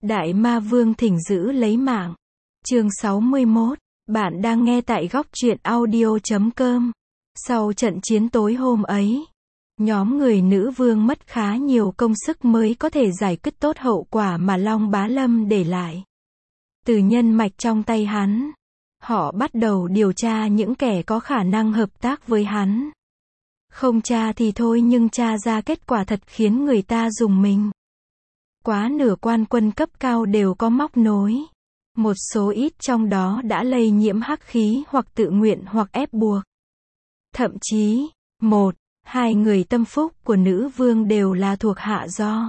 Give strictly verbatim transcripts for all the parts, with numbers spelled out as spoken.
Đại Ma Vương thỉnh giữ lấy mạng. Chương sáu mươi mốt. Bạn đang nghe tại góc truyện audio chấm com. Sau trận chiến tối hôm ấy, nhóm người nữ vương mất khá nhiều công sức mới có thể giải quyết tốt hậu quả mà Long Bá Lâm để lại. Từ nhân mạch trong tay hắn, họ bắt đầu điều tra những kẻ có khả năng hợp tác với hắn. Không tra thì thôi nhưng tra ra kết quả thật khiến người ta rùng mình. Quá nửa quan quân cấp cao đều có móc nối. Một số ít trong đó đã lây nhiễm hắc khí hoặc tự nguyện hoặc ép buộc. Thậm chí, một, hai người tâm phúc của nữ vương đều là thuộc hạ do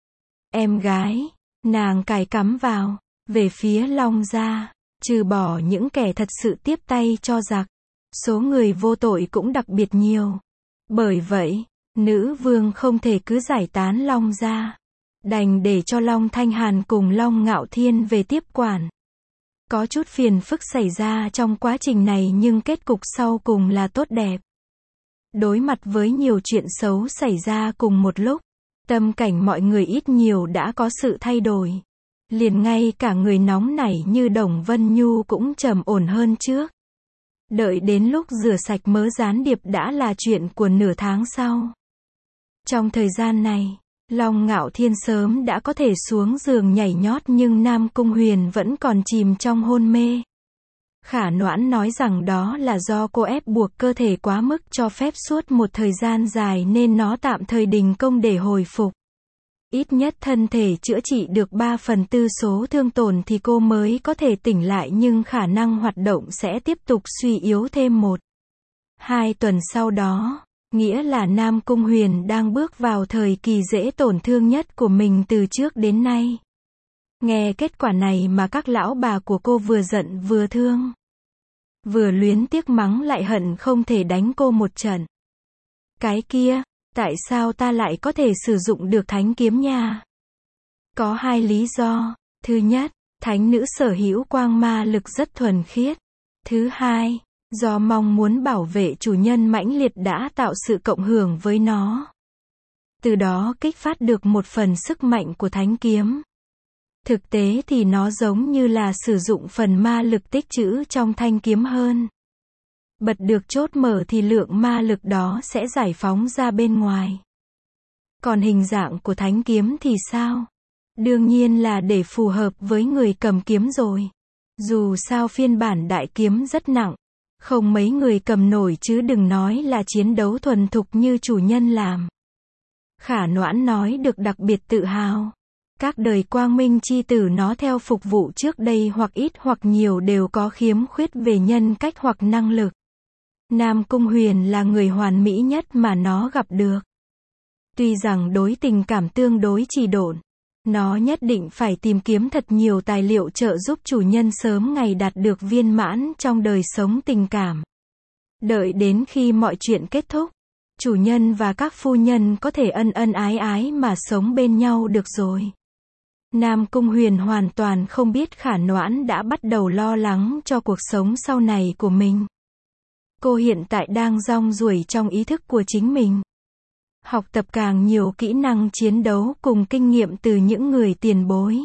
em gái, nàng cài cắm vào. Về phía Long gia, trừ bỏ những kẻ thật sự tiếp tay cho giặc, số người vô tội cũng đặc biệt nhiều. Bởi vậy, nữ vương không thể cứ giải tán Long gia, đành để cho Long Thanh Hàn cùng Long Ngạo Thiên về tiếp quản. Có chút phiền phức xảy ra trong quá trình này nhưng kết cục sau cùng là tốt đẹp. Đối mặt với nhiều chuyện xấu xảy ra cùng một lúc, tâm cảnh mọi người ít nhiều đã có sự thay đổi. Liền ngay cả người nóng nảy như Đồng Vân Nhu cũng trầm ổn hơn trước. Đợi đến lúc rửa sạch mớ gián điệp đã là chuyện của nửa tháng sau. Trong thời gian này, Long Ngạo Thiên sớm đã có thể xuống giường nhảy nhót nhưng Nam Cung Huyền vẫn còn chìm trong hôn mê. Khả Noãn nói rằng đó là do cô ép buộc cơ thể quá mức cho phép suốt một thời gian dài nên nó tạm thời đình công để hồi phục. Ít nhất thân thể chữa trị được ba phần tư số thương tổn thì cô mới có thể tỉnh lại nhưng khả năng hoạt động sẽ tiếp tục suy yếu thêm một, hai tuần sau đó, nghĩa là Nam Cung Huyền đang bước vào thời kỳ dễ tổn thương nhất của mình từ trước đến nay. Nghe kết quả này mà các lão bà của cô vừa giận vừa thương. Vừa luyến tiếc mắng lại hận không thể đánh cô một trận. Cái kia, tại sao ta lại có thể sử dụng được thánh kiếm nha? Có hai lý do. Thứ nhất, thánh nữ sở hữu quang ma lực rất thuần khiết. Thứ hai, do mong muốn bảo vệ chủ nhân mãnh liệt đã tạo sự cộng hưởng với nó. Từ đó kích phát được một phần sức mạnh của thánh kiếm. Thực tế thì nó giống như là sử dụng phần ma lực tích trữ trong thanh kiếm hơn. Bật được chốt mở thì lượng ma lực đó sẽ giải phóng ra bên ngoài. Còn hình dạng của thánh kiếm thì sao? Đương nhiên là để phù hợp với người cầm kiếm rồi. Dù sao phiên bản đại kiếm rất nặng, không mấy người cầm nổi chứ đừng nói là chiến đấu thuần thục như chủ nhân làm. Khả Noãn nói được đặc biệt tự hào. Các đời quang minh chi tử nó theo phục vụ trước đây hoặc ít hoặc nhiều đều có khiếm khuyết về nhân cách hoặc năng lực. Nam Cung Huyền là người hoàn mỹ nhất mà nó gặp được. Tuy rằng đối tình cảm tương đối trì độn, nó nhất định phải tìm kiếm thật nhiều tài liệu trợ giúp chủ nhân sớm ngày đạt được viên mãn trong đời sống tình cảm. Đợi đến khi mọi chuyện kết thúc, chủ nhân và các phu nhân có thể ân ân ái ái mà sống bên nhau được rồi. Nam Cung Huyền hoàn toàn không biết Khả Noãn đã bắt đầu lo lắng cho cuộc sống sau này của mình. Cô hiện tại đang rong ruổi trong ý thức của chính mình. Học tập càng nhiều kỹ năng chiến đấu cùng kinh nghiệm từ những người tiền bối.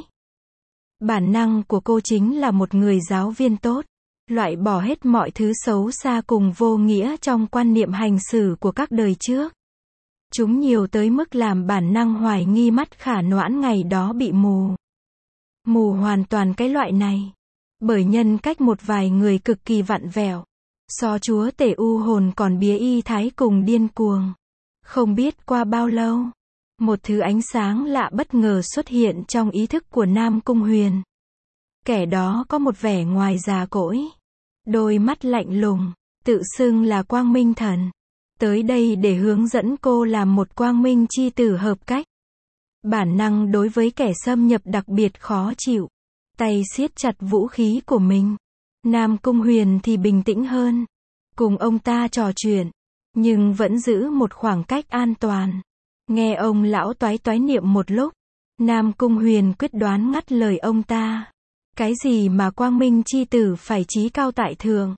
Bản năng của cô chính là một người giáo viên tốt, loại bỏ hết mọi thứ xấu xa cùng vô nghĩa trong quan niệm hành xử của các đời trước. Chúng nhiều tới mức làm bản năng hoài nghi mắt Khả Noãn ngày đó bị mù. Mù hoàn toàn cái loại này. Bởi nhân cách một vài người cực kỳ vặn vẹo. So chúa tể u hồn còn bía y thái cùng điên cuồng. Không biết qua bao lâu, một thứ ánh sáng lạ bất ngờ xuất hiện trong ý thức của Nam Cung Huyền. Kẻ đó có một vẻ ngoài già cỗi, đôi mắt lạnh lùng, tự xưng là Quang Minh Thần. Tới đây để hướng dẫn cô làm một quang minh chi tử hợp cách. Bản năng đối với kẻ xâm nhập đặc biệt khó chịu. Tay siết chặt vũ khí của mình. Nam Cung Huyền thì bình tĩnh hơn. Cùng ông ta trò chuyện. Nhưng vẫn giữ một khoảng cách an toàn. Nghe ông lão toái toái niệm một lúc. Nam Cung Huyền quyết đoán ngắt lời ông ta. Cái gì mà quang minh chi tử phải chí cao tại thượng?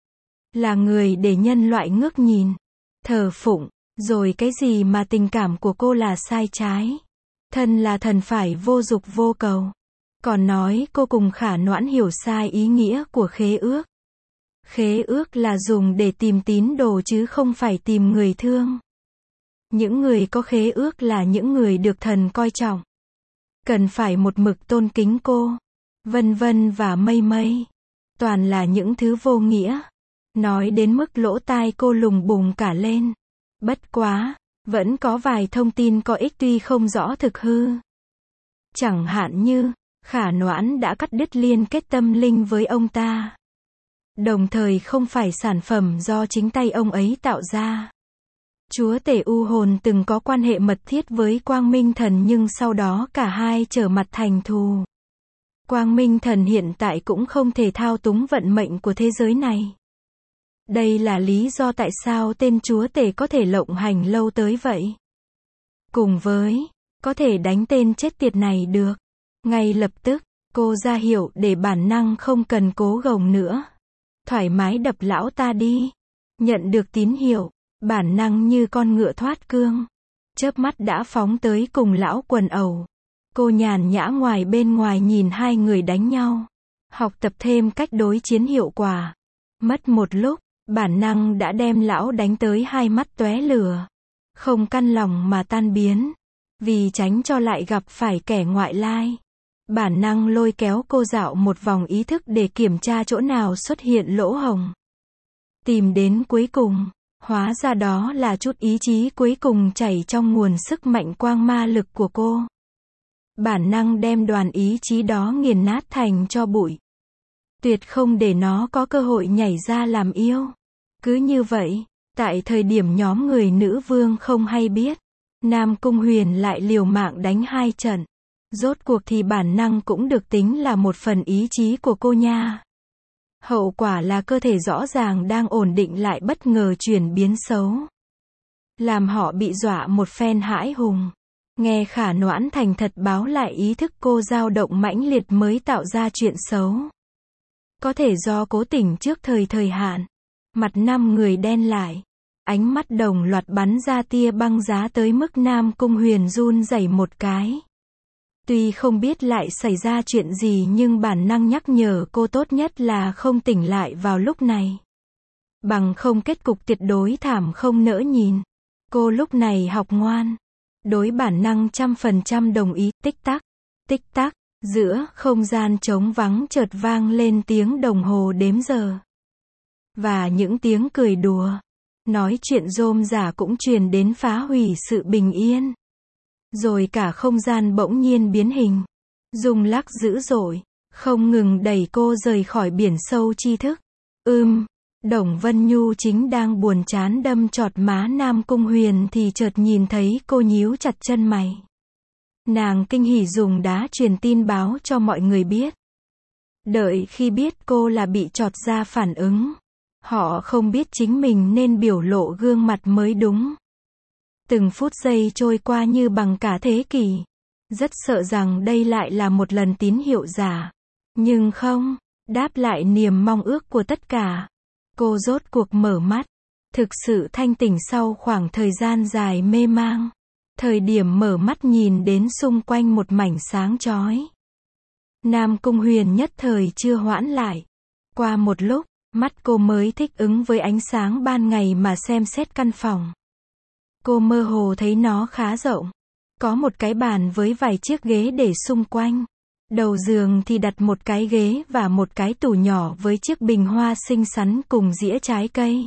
Là người để nhân loại ngước nhìn, thờ phụng, rồi cái gì mà tình cảm của cô là sai trái? Thân là thần phải vô dục vô cầu. Còn nói cô cùng Khả Noãn hiểu sai ý nghĩa của khế ước. Khế ước là dùng để tìm tín đồ chứ không phải tìm người thương. Những người có khế ước là những người được thần coi trọng. Cần phải một mực tôn kính cô. Vân vân và mây mây. Toàn là những thứ vô nghĩa. Nói đến mức lỗ tai cô lùng bùng cả lên. Bất quá, vẫn có vài thông tin có ích tuy không rõ thực hư. Chẳng hạn như, Khả Noãn đã cắt đứt liên kết tâm linh với ông ta. Đồng thời không phải sản phẩm do chính tay ông ấy tạo ra. Chúa tể U Hồn từng có quan hệ mật thiết với Quang Minh Thần nhưng sau đó cả hai trở mặt thành thù. Quang Minh Thần hiện tại cũng không thể thao túng vận mệnh của thế giới này. Đây là lý do tại sao tên chúa tể có thể lộng hành lâu tới vậy. Cùng với, có thể đánh tên chết tiệt này được. Ngay lập tức, cô ra hiệu để bản năng không cần cố gồng nữa. Thoải mái đập lão ta đi. Nhận được tín hiệu, bản năng như con ngựa thoát cương. Chớp mắt đã phóng tới cùng lão quần ẩu. Cô nhàn nhã ngoài bên ngoài nhìn hai người đánh nhau. Học tập thêm cách đối chiến hiệu quả. Mất một lúc, bản năng đã đem lão đánh tới hai mắt tóe lửa. Không căn lòng mà tan biến. Vì tránh cho lại gặp phải kẻ ngoại lai. Bản năng lôi kéo cô dạo một vòng ý thức để kiểm tra chỗ nào xuất hiện lỗ hổng. Tìm đến cuối cùng, hóa ra đó là chút ý chí cuối cùng chảy trong nguồn sức mạnh quang ma lực của cô. Bản năng đem đoàn ý chí đó nghiền nát thành tro bụi. Tuyệt không để nó có cơ hội nhảy ra làm yêu. Cứ như vậy, tại thời điểm nhóm người nữ vương không hay biết, Nam Cung Huyền lại liều mạng đánh hai trận. Rốt cuộc thì bản năng cũng được tính là một phần ý chí của cô nha. Hậu quả là cơ thể rõ ràng đang ổn định lại bất ngờ chuyển biến xấu. Làm họ bị dọa một phen hãi hùng. Nghe Khả Noãn thành thật báo lại ý thức cô dao động mãnh liệt mới tạo ra chuyện xấu. Có thể do cố tình trước thời thời hạn. Mặt năm người đen lại. Ánh mắt đồng loạt bắn ra tia băng giá tới mức Nam Cung Huyền run rẩy một cái. Tuy không biết lại xảy ra chuyện gì nhưng bản năng nhắc nhở cô tốt nhất là không tỉnh lại vào lúc này. Bằng không kết cục tuyệt đối thảm không nỡ nhìn. Cô lúc này học ngoan. Đối bản năng trăm phần trăm đồng ý, tích tắc, tích tắc, giữa không gian trống vắng chợt vang lên tiếng đồng hồ đếm giờ. Và những tiếng cười đùa, nói chuyện rôm rả cũng truyền đến phá hủy sự bình yên. Rồi cả không gian bỗng nhiên biến hình, rung lắc dữ dội, không ngừng đẩy cô rời khỏi biển sâu tri thức. Ưm, Đồng Vân Nhu chính đang buồn chán đâm chọt má Nam Cung Huyền thì chợt nhìn thấy cô nhíu chặt chân mày. Nàng kinh hỉ dùng đá truyền tin báo cho mọi người biết. Đợi khi biết cô là bị chọt ra phản ứng. Họ không biết chính mình nên biểu lộ gương mặt mới đúng. Từng phút giây trôi qua như bằng cả thế kỷ. Rất sợ rằng đây lại là một lần tín hiệu giả. Nhưng không, đáp lại niềm mong ước của tất cả. Cô rốt cuộc mở mắt. Thực sự thanh tỉnh sau khoảng thời gian dài mê mang. Thời điểm mở mắt nhìn đến xung quanh một mảnh sáng chói. Nam Cung Huyền nhất thời chưa hoãn lại. Qua một lúc, mắt cô mới thích ứng với ánh sáng ban ngày mà xem xét căn phòng. Cô mơ hồ thấy nó khá rộng. Có một cái bàn với vài chiếc ghế để xung quanh. Đầu giường thì đặt một cái ghế và một cái tủ nhỏ với chiếc bình hoa xinh xắn cùng dĩa trái cây.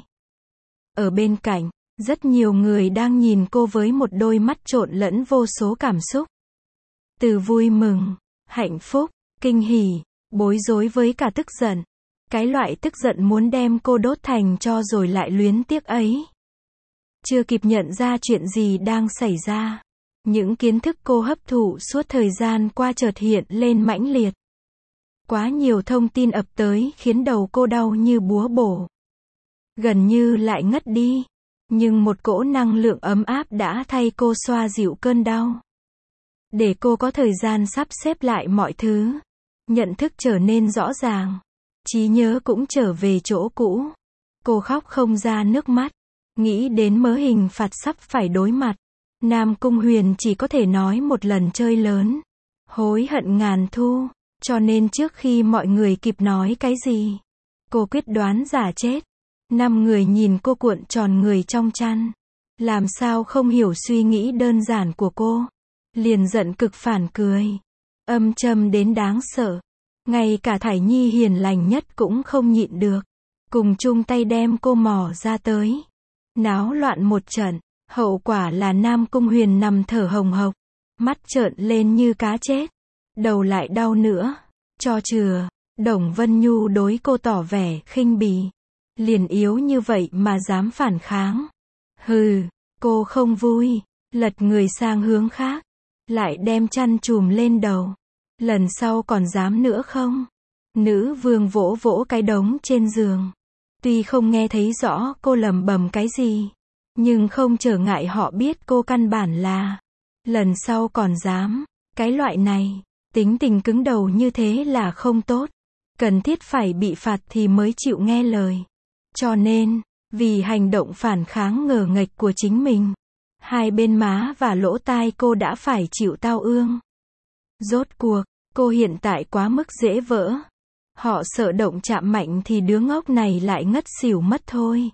Ở bên cạnh, rất nhiều người đang nhìn cô với một đôi mắt trộn lẫn vô số cảm xúc. Từ vui mừng, hạnh phúc, kinh hỉ, bối rối với cả tức giận. Cái loại tức giận muốn đem cô đốt thành tro rồi lại luyến tiếc ấy. Chưa kịp nhận ra chuyện gì đang xảy ra. Những kiến thức cô hấp thụ suốt thời gian qua chợt hiện lên mãnh liệt. Quá nhiều thông tin ập tới khiến đầu cô đau như búa bổ. Gần như lại ngất đi. Nhưng một cỗ năng lượng ấm áp đã thay cô xoa dịu cơn đau. Để cô có thời gian sắp xếp lại mọi thứ. Nhận thức trở nên rõ ràng. Trí nhớ cũng trở về chỗ cũ. Cô khóc không ra nước mắt. Nghĩ đến mớ hình phạt sắp phải đối mặt. Nam Cung Huyền chỉ có thể nói một lần chơi lớn. Hối hận ngàn thu. Cho nên trước khi mọi người kịp nói cái gì, cô quyết đoán giả chết. Năm người nhìn cô cuộn tròn người trong chăn. Làm sao không hiểu suy nghĩ đơn giản của cô. Liền giận cực phản cười. Âm trầm đến đáng sợ. Ngay cả Thải Nhi hiền lành nhất cũng không nhịn được. Cùng chung tay đem cô mò ra tới. Náo loạn một trận. Hậu quả là Nam Cung Huyền nằm thở hồng hộc. Mắt trợn lên như cá chết. Đầu lại đau nữa. Cho chừa. Đồng Vân Nhu đối cô tỏ vẻ khinh bỉ. Liền yếu như vậy mà dám phản kháng. Hừ, cô không vui. Lật người sang hướng khác. Lại đem chăn trùm lên đầu. Lần sau còn dám nữa không? Nữ vương vỗ vỗ cái đống trên giường. Tuy không nghe thấy rõ cô lẩm bẩm cái gì. Nhưng không trở ngại họ biết cô căn bản là. Lần sau còn dám. Cái loại này. Tính tình cứng đầu như thế là không tốt. Cần thiết phải bị phạt thì mới chịu nghe lời. Cho nên, vì hành động phản kháng ngờ nghệch của chính mình, hai bên má và lỗ tai cô đã phải chịu tao ương. Rốt cuộc, cô hiện tại quá mức dễ vỡ. Họ sợ động chạm mạnh thì đứa ngốc này lại ngất xỉu mất thôi.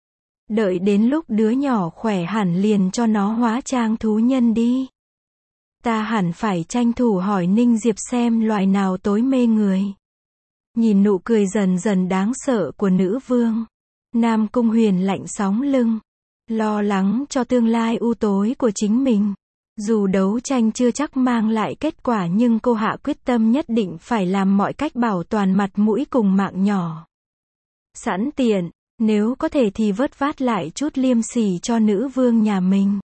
Đợi đến lúc đứa nhỏ khỏe hẳn liền cho nó hóa trang thú nhân đi. Ta hẳn phải tranh thủ hỏi Ninh Diệp xem loài nào tối mê người. Nhìn nụ cười dần dần đáng sợ của nữ vương. Nam Cung Huyền lạnh sóng lưng. Lo lắng cho tương lai u tối của chính mình. Dù đấu tranh chưa chắc mang lại kết quả nhưng cô hạ quyết tâm nhất định phải làm mọi cách bảo toàn mặt mũi cùng mạng nhỏ. Sẵn tiện, nếu có thể thì vớt vát lại chút liêm sỉ cho nữ vương nhà mình.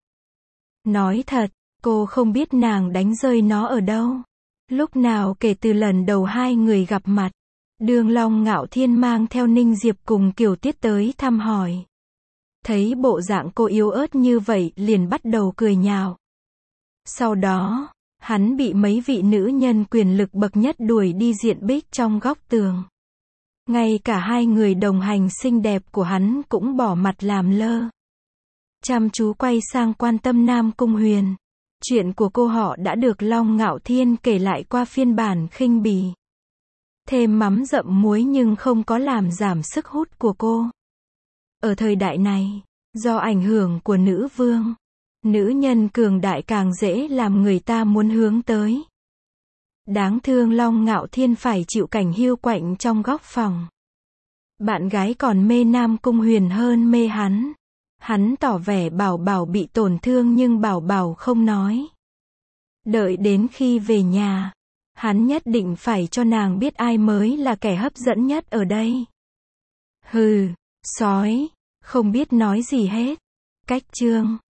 Nói thật, cô không biết nàng đánh rơi nó ở đâu. Lúc nào kể từ lần đầu hai người gặp mặt. Đường Long Ngạo Thiên mang theo Ninh Diệp cùng Kiều Tiết tới thăm hỏi. Thấy bộ dạng cô yếu ớt như vậy liền bắt đầu cười nhạo. Sau đó, hắn bị mấy vị nữ nhân quyền lực bậc nhất đuổi đi diện bích trong góc tường. Ngay cả hai người đồng hành xinh đẹp của hắn cũng bỏ mặt làm lơ. Chăm chú quay sang quan tâm Nam Cung Huyền. Chuyện của cô họ đã được Long Ngạo Thiên kể lại qua phiên bản khinh bỉ. Thêm mắm dặm muối nhưng không có làm giảm sức hút của cô. Ở thời đại này, do ảnh hưởng của nữ vương, nữ nhân cường đại càng dễ làm người ta muốn hướng tới. Đáng thương Long Ngạo Thiên phải chịu cảnh hiu quạnh trong góc phòng. Bạn gái còn mê Nam Cung Huyền hơn mê hắn. Hắn tỏ vẻ Bảo Bảo bị tổn thương nhưng Bảo Bảo không nói. Đợi đến khi về nhà, hắn nhất định phải cho nàng biết ai mới là kẻ hấp dẫn nhất ở đây. Hừ, sói, không biết nói gì hết. Cách chương